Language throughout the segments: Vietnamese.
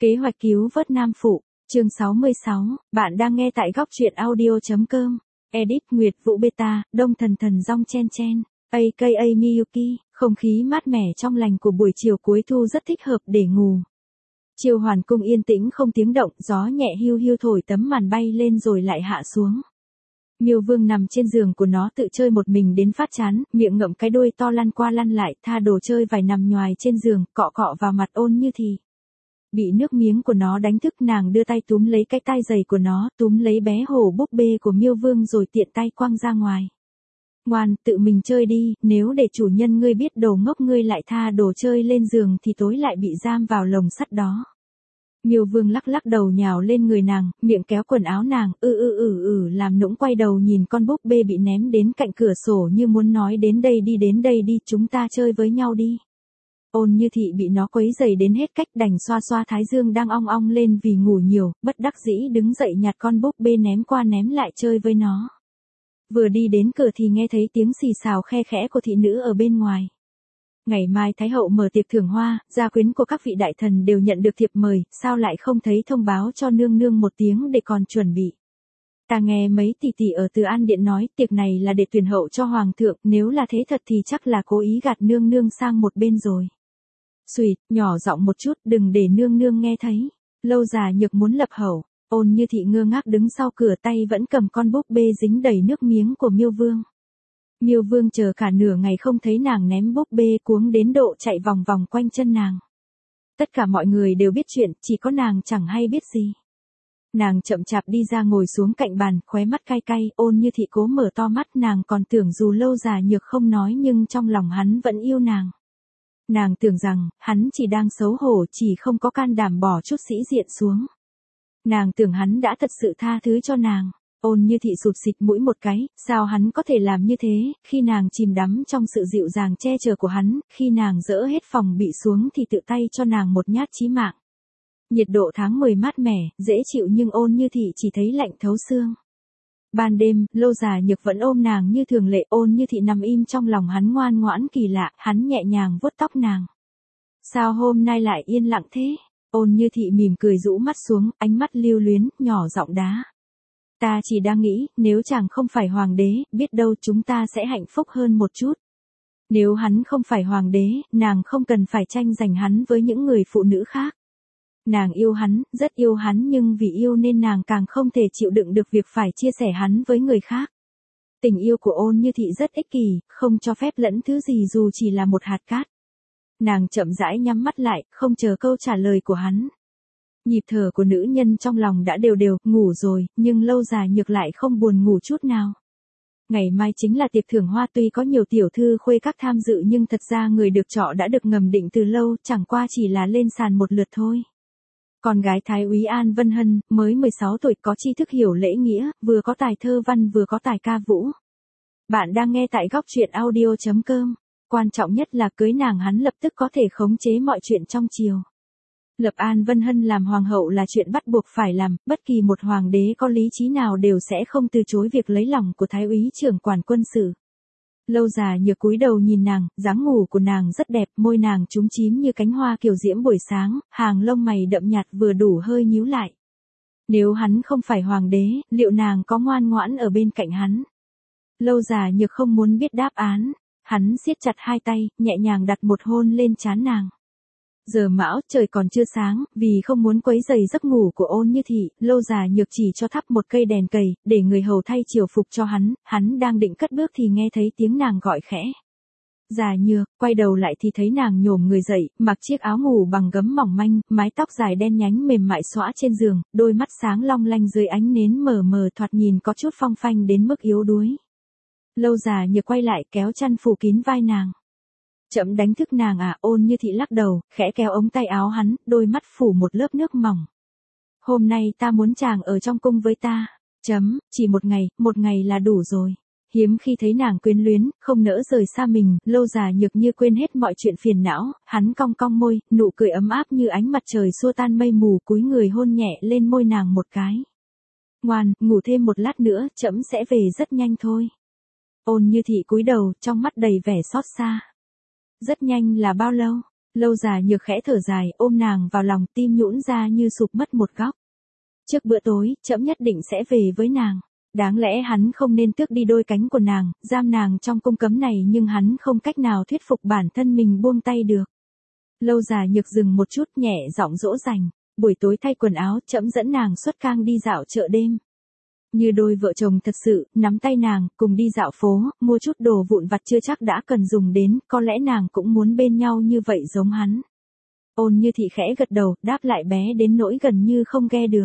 Kế hoạch cứu vớt Nam Phụ, chương 66, bạn đang nghe tại góc truyện audio.com. Edit Nguyệt Vũ Beta, Đông Thần Thần Rong Chen Chen, aka Miyuki, không khí mát mẻ trong lành của buổi chiều cuối thu rất thích hợp để ngủ. Chiều hoàn cung yên tĩnh không tiếng động, gió nhẹ hiu hiu thổi tấm màn bay lên rồi lại hạ xuống. Miêu Vương nằm trên giường của nó tự chơi một mình đến phát chán, miệng ngậm cái đuôi to lăn qua lăn lại, tha đồ chơi vài nằm nhoài trên giường, cọ cọ vào mặt Ôn Như Thị. Bị nước miếng của nó đánh thức, nàng đưa tay túm lấy cái tai giày của nó, túm lấy bé hổ búp bê của Miêu Vương rồi tiện tay quăng ra ngoài. Ngoan, tự mình chơi đi, nếu để chủ nhân ngươi biết đồ ngốc ngươi lại tha đồ chơi lên giường thì tối lại bị giam vào lồng sắt đó. Miêu Vương lắc lắc đầu nhào lên người nàng, miệng kéo quần áo nàng, làm nũng quay đầu nhìn con búp bê bị ném đến cạnh cửa sổ như muốn nói đến đây đi, chúng ta chơi với nhau đi. Ôn Như Thị bị nó quấy rầy đến hết cách, đành xoa xoa thái dương đang ong ong lên vì ngủ nhiều, bất đắc dĩ đứng dậy nhặt con búp bê ném qua ném lại chơi với nó. Vừa đi đến cửa thì nghe thấy tiếng xì xào khe khẽ của thị nữ ở bên ngoài. Ngày mai Thái hậu mở tiệc thưởng hoa, gia quyến của các vị đại thần đều nhận được thiệp mời, sao lại không thấy thông báo cho nương nương một tiếng để còn chuẩn bị. Ta nghe mấy tỷ tỷ ở Từ An Điện nói, tiệc này là để tuyển hậu cho hoàng thượng, nếu là thế thật thì chắc là cố ý gạt nương nương sang một bên rồi. Xuỵt, nhỏ giọng một chút, đừng để nương nương nghe thấy. Lâu Già Nhược muốn lập hậu. Ôn Như Thị ngơ ngác đứng sau cửa, tay vẫn cầm con búp bê dính đầy nước miếng của Miêu Vương. Miêu Vương chờ cả nửa ngày không thấy nàng ném búp bê, cuống đến độ chạy vòng vòng quanh chân nàng. Tất cả mọi người đều biết chuyện, chỉ có nàng chẳng hay biết gì. Nàng chậm chạp đi ra ngồi xuống cạnh bàn, khóe mắt cay cay. Ôn Như Thị cố mở to mắt, nàng còn tưởng dù Lâu Già Nhược không nói nhưng trong lòng hắn vẫn yêu nàng. Nàng tưởng rằng, hắn chỉ đang xấu hổ, chỉ không có can đảm bỏ chút sĩ diện xuống. Nàng tưởng hắn đã thật sự tha thứ cho nàng. Ôn Như Thị sụt xịt mũi một cái, sao hắn có thể làm như thế, khi nàng chìm đắm trong sự dịu dàng che chở của hắn, khi nàng dỡ hết phòng bị xuống thì tự tay cho nàng một nhát chí mạng. Nhiệt độ tháng 10 mát mẻ, dễ chịu nhưng Ôn Như Thị chỉ thấy lạnh thấu xương. Ban đêm, Lâu Già Nhược vẫn ôm nàng như thường lệ, Ôn Như Thị nằm im trong lòng hắn ngoan ngoãn kỳ lạ, hắn nhẹ nhàng vuốt tóc nàng. Sao hôm nay lại yên lặng thế? Ôn Như Thị mỉm cười rũ mắt xuống, ánh mắt lưu luyến, nhỏ giọng đá. Ta chỉ đang nghĩ, nếu chàng không phải hoàng đế, biết đâu chúng ta sẽ hạnh phúc hơn một chút. Nếu hắn không phải hoàng đế, nàng không cần phải tranh giành hắn với những người phụ nữ khác. Nàng yêu hắn, rất yêu hắn, nhưng vì yêu nên nàng càng không thể chịu đựng được việc phải chia sẻ hắn với người khác. Tình yêu của Ôn Như Thị rất ích kỷ, không cho phép lẫn thứ gì dù chỉ là một hạt cát. Nàng chậm rãi nhắm mắt lại, không chờ câu trả lời của hắn. Nhịp thở của nữ nhân trong lòng đã đều đều, ngủ rồi, nhưng Lâu Già Nhược lại không buồn ngủ chút nào. Ngày mai chính là tiệc thưởng hoa, tuy có nhiều tiểu thư khuê các tham dự nhưng thật ra người được chọn đã được ngầm định từ lâu, chẳng qua chỉ là lên sàn một lượt thôi. Con gái Thái úy An Vân Hân, mới 16 tuổi, có tri thức hiểu lễ nghĩa, vừa có tài thơ văn vừa có tài ca vũ. Bạn đang nghe tại góc truyện audio.com. Quan trọng nhất là cưới nàng hắn lập tức có thể khống chế mọi chuyện trong triều. Lập An Vân Hân làm hoàng hậu là chuyện bắt buộc phải làm, bất kỳ một hoàng đế có lý trí nào đều sẽ không từ chối việc lấy lòng của Thái úy trưởng quản quân sự. Lâu Già Nhược cúi đầu nhìn nàng, dáng ngủ của nàng rất đẹp, môi nàng chúm chím như cánh hoa kiều diễm buổi sáng, hàng lông mày đậm nhạt vừa đủ hơi nhíu lại. Nếu hắn không phải hoàng đế, liệu nàng có ngoan ngoãn ở bên cạnh hắn? Lâu Già Nhược không muốn biết đáp án, hắn siết chặt hai tay, nhẹ nhàng đặt một hôn lên trán nàng. Giờ mão, trời còn chưa sáng, vì không muốn quấy rầy giấc ngủ của Ôn Như Thị, Lâu Già Nhược chỉ cho thắp một cây đèn cầy, để người hầu thay triều phục cho hắn đang định cất bước thì nghe thấy tiếng nàng gọi khẽ. Già Nhược, quay đầu lại thì thấy nàng nhổm người dậy, mặc chiếc áo ngủ bằng gấm mỏng manh, mái tóc dài đen nhánh mềm mại xõa trên giường, đôi mắt sáng long lanh dưới ánh nến mờ mờ thoạt nhìn có chút phong phanh đến mức yếu đuối. Lâu Già Nhược quay lại kéo chăn phủ kín vai nàng. Chậm đánh thức nàng à? Ôn Như Thị lắc đầu, khẽ kéo ống tay áo hắn, đôi mắt phủ một lớp nước mỏng. Hôm nay ta muốn chàng ở trong cung với ta. Chỉ một ngày là đủ rồi. Hiếm khi thấy nàng quyến luyến, không nỡ rời xa mình, Lâu Già Nhược như quên hết mọi chuyện phiền não, hắn cong cong môi, nụ cười ấm áp như ánh mặt trời xua tan mây mù, cúi người hôn nhẹ lên môi nàng một cái. Ngoan, ngủ thêm một lát nữa, trẫm sẽ về rất nhanh thôi. Ôn Như Thị cúi đầu, trong mắt đầy vẻ xót xa. Rất nhanh là bao lâu? Lâu Già Nhược khẽ thở dài, ôm nàng vào lòng, tim nhũn ra như sụp mất một góc. Trước bữa tối, trẫm nhất định sẽ về với nàng. Đáng lẽ hắn không nên tước đi đôi cánh của nàng, giam nàng trong cung cấm này, nhưng hắn không cách nào thuyết phục bản thân mình buông tay được. Lâu Già Nhược dừng một chút, nhẹ giọng dỗ dành. Buổi tối thay quần áo, trẫm dẫn nàng xuất cang đi dạo chợ đêm. Như đôi vợ chồng thật sự, nắm tay nàng, cùng đi dạo phố, mua chút đồ vụn vặt chưa chắc đã cần dùng đến, có lẽ nàng cũng muốn bên nhau như vậy giống hắn. Ôn Như Thị khẽ gật đầu, đáp lại bé đến nỗi gần như không nghe được.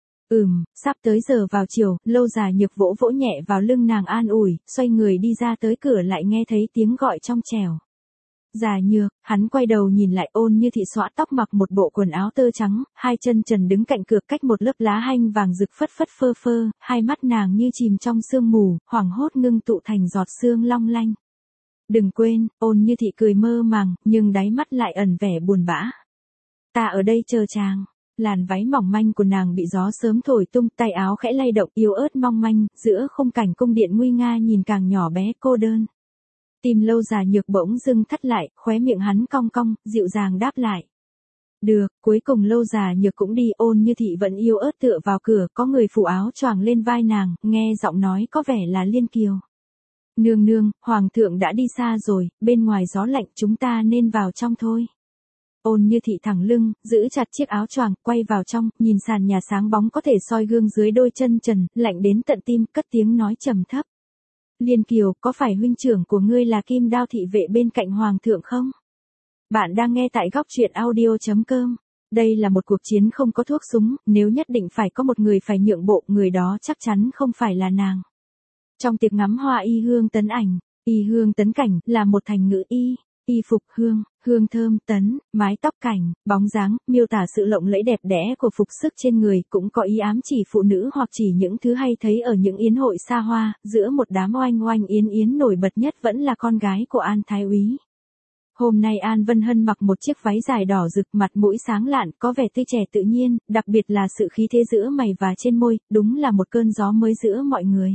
Sắp tới giờ vào chiều, Lâu Già Nhược vỗ vỗ nhẹ vào lưng nàng an ủi, xoay người đi ra tới cửa lại nghe thấy tiếng gọi trong trẻo. Già Nhược, hắn quay đầu nhìn lại. Ôn Như Thị xõa tóc, mặc một bộ quần áo tơ trắng, hai chân trần đứng cạnh cửa cách một lớp lá hanh vàng rực phất phất phơ phơ, hai mắt nàng như chìm trong sương mù, hoảng hốt ngưng tụ thành giọt sương long lanh. Đừng quên, Ôn Như Thị cười mơ màng, nhưng đáy mắt lại ẩn vẻ buồn bã. Ta ở đây chờ chàng. Làn váy mỏng manh của nàng bị gió sớm thổi tung, tay áo khẽ lay động yếu ớt mong manh, giữa khung cảnh cung điện nguy nga nhìn càng nhỏ bé cô đơn. Tim Lâu Già Nhược bỗng dưng thắt lại, khóe miệng hắn cong cong, dịu dàng đáp lại. Được, cuối cùng Lâu Già Nhược cũng đi. Ôn Như Thị vẫn yếu ớt tựa vào cửa, có người phủ áo choàng lên vai nàng, nghe giọng nói có vẻ là Liên Kiều. Nương nương, hoàng thượng đã đi xa rồi, bên ngoài gió lạnh, chúng ta nên vào trong thôi. Ôn Như Thị thẳng lưng, giữ chặt chiếc áo choàng, quay vào trong, nhìn sàn nhà sáng bóng có thể soi gương dưới đôi chân trần, lạnh đến tận tim, cất tiếng nói trầm thấp. Liên Kiều, có phải huynh trưởng của ngươi là Kim Đao thị vệ bên cạnh hoàng thượng không? Bạn đang nghe tại góc truyện audio.com. Đây là một cuộc chiến không có thuốc súng, nếu nhất định phải có một người phải nhượng bộ, người đó chắc chắn không phải là nàng. Trong tiệc ngắm hoa y hương tấn ảnh, y hương tấn cảnh, là một thành ngữ y phục hương, hương thơm tấn, mái tóc cảnh, bóng dáng, miêu tả sự lộng lẫy đẹp đẽ của phục sức trên người, cũng có ý ám chỉ phụ nữ hoặc chỉ những thứ hay thấy ở những yến hội xa hoa, giữa một đám oanh oanh yến yến nổi bật nhất vẫn là con gái của An Thái úy. Hôm nay An Vân Hân mặc một chiếc váy dài đỏ rực, mặt mũi sáng lạn, có vẻ tươi trẻ tự nhiên, đặc biệt là sự khí thế giữa mày và trên môi, đúng là một cơn gió mới giữa mọi người.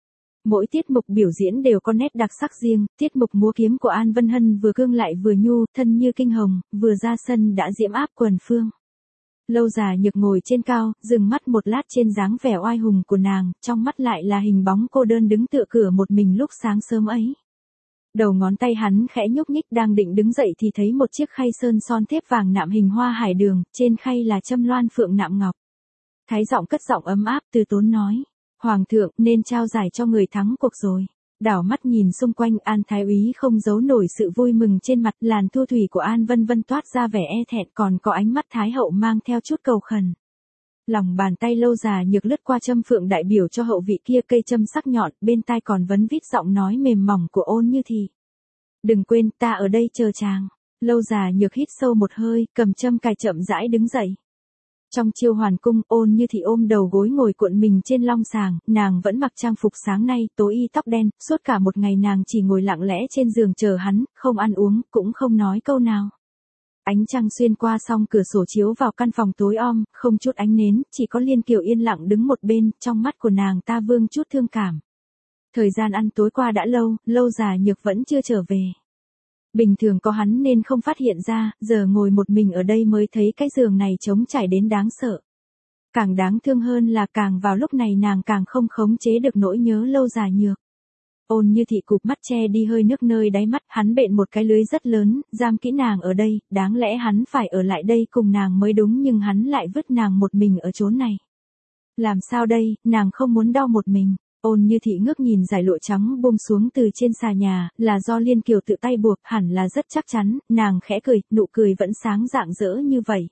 Mỗi tiết mục biểu diễn đều có nét đặc sắc riêng, tiết mục múa kiếm của An Vân Hân vừa cương lại vừa nhu, thân như kinh hồng, vừa ra sân đã diễm áp quần phương. Lâu Già Nhược ngồi trên cao, dừng mắt một lát trên dáng vẻ oai hùng của nàng, trong mắt lại là hình bóng cô đơn đứng tựa cửa một mình lúc sáng sớm ấy. Đầu ngón tay hắn khẽ nhúc nhích, đang định đứng dậy thì thấy một chiếc khay sơn son thép vàng nạm hình hoa hải đường, trên khay là châm loan phượng nạm ngọc. Thái giọng cất giọng ấm áp từ tốn nói. Hoàng thượng nên trao giải cho người thắng cuộc rồi. Đảo mắt nhìn xung quanh, An Thái úy không giấu nổi sự vui mừng trên mặt, làn thu thủy của An Vân Vân toát ra vẻ e thẹn, còn có ánh mắt Thái hậu mang theo chút cầu khẩn. Lòng bàn tay Lâu Già Nhược lướt qua châm phượng đại biểu cho hậu vị kia, cây châm sắc nhọn, bên tai còn vấn vít giọng nói mềm mỏng của Ôn Như Thị. Đừng quên, ta ở đây chờ chàng. Lâu Già Nhược hít sâu một hơi, cầm châm cài chậm rãi đứng dậy. Trong Chiêu Hoàn cung, Ôn Như Thị ôm đầu gối ngồi cuộn mình trên long sàng, nàng vẫn mặc trang phục sáng nay, tối y tóc đen, suốt cả một ngày nàng chỉ ngồi lặng lẽ trên giường chờ hắn, không ăn uống, cũng không nói câu nào. Ánh trăng xuyên qua song cửa sổ chiếu vào căn phòng tối om, không chút ánh nến, chỉ có Liên Kiều yên lặng đứng một bên, trong mắt của nàng ta vương chút thương cảm. Thời gian ăn tối qua đã lâu, Lâu Già Nhược vẫn chưa trở về. Bình thường có hắn nên không phát hiện ra, giờ ngồi một mình ở đây mới thấy cái giường này trống trải đến đáng sợ. Càng đáng thương hơn là càng vào lúc này nàng càng không khống chế được nỗi nhớ Lâu Già Nhược. Ôn Như Thị cụp mắt che đi hơi nước nơi đáy mắt, hắn bện một cái lưới rất lớn, giam kỹ nàng ở đây, đáng lẽ hắn phải ở lại đây cùng nàng mới đúng, nhưng hắn lại vứt nàng một mình ở chốn này. Làm sao đây, nàng không muốn đau một mình. Ôn Như Thị ngước nhìn dải lụa trắng buông xuống từ trên xà nhà, là do Liên Kiều tự tay buộc, hẳn là rất chắc chắn, nàng khẽ cười, nụ cười vẫn sáng rạng rỡ như vậy.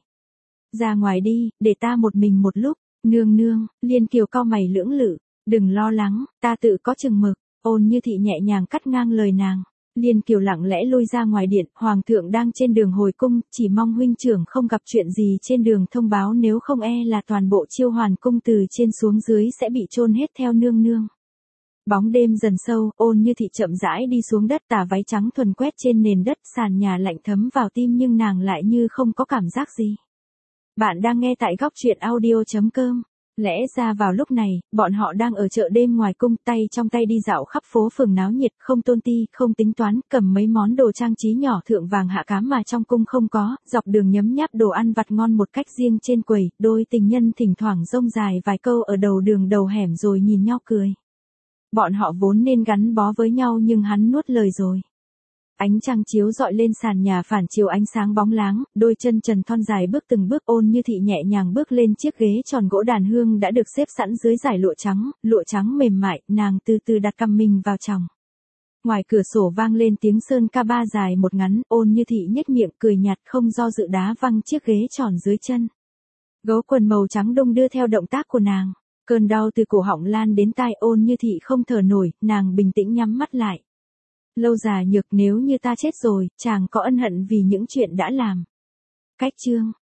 Ra ngoài đi, để ta một mình một lúc. Nương nương, Liên Kiều cau mày lưỡng lự, đừng lo lắng, ta tự có chừng mực. Ôn Như Thị nhẹ nhàng cắt ngang lời nàng. Liên Kiều lặng lẽ lui ra ngoài điện, hoàng thượng đang trên đường hồi cung, chỉ mong huynh trưởng không gặp chuyện gì trên đường thông báo, nếu không e là toàn bộ Chiêu Hoàn cung từ trên xuống dưới sẽ bị chôn hết theo nương nương. Bóng đêm dần sâu, Ôn Như Thị chậm rãi đi xuống đất, tà váy trắng thuần quét trên nền đất, sàn nhà lạnh thấm vào tim nhưng nàng lại như không có cảm giác gì. Bạn đang nghe tại góc truyện audio.com. Lẽ ra vào lúc này, bọn họ đang ở chợ đêm ngoài cung, tay trong tay đi dạo khắp phố phường náo nhiệt, không tôn ti, không tính toán, cầm mấy món đồ trang trí nhỏ thượng vàng hạ cám mà trong cung không có, dọc đường nhấm nháp đồ ăn vặt ngon một cách riêng trên quầy, đôi tình nhân thỉnh thoảng rông dài vài câu ở đầu đường đầu hẻm rồi nhìn nhau cười. Bọn họ vốn nên gắn bó với nhau nhưng hắn nuốt lời rồi. Ánh trăng chiếu rọi lên sàn nhà phản chiếu ánh sáng bóng láng, đôi chân trần thon dài bước từng bước Ôn Như Thị nhẹ nhàng bước lên chiếc ghế tròn gỗ đàn hương đã được xếp sẵn dưới dải lụa trắng mềm mại, nàng từ từ đặt cằm mình vào trong. Ngoài cửa sổ vang lên tiếng sơn ca ba dài một ngắn, Ôn Như Thị nhếch miệng cười nhạt không do dự đá văng chiếc ghế tròn dưới chân. Gấu quần màu trắng đung đưa theo động tác của nàng. Cơn đau từ cổ họng lan đến tai Ôn Như Thị không thở nổi, nàng bình tĩnh nhắm mắt lại. Lâu già nhược nếu như ta chết rồi, chàng có ân hận vì những chuyện đã làm. Cách chương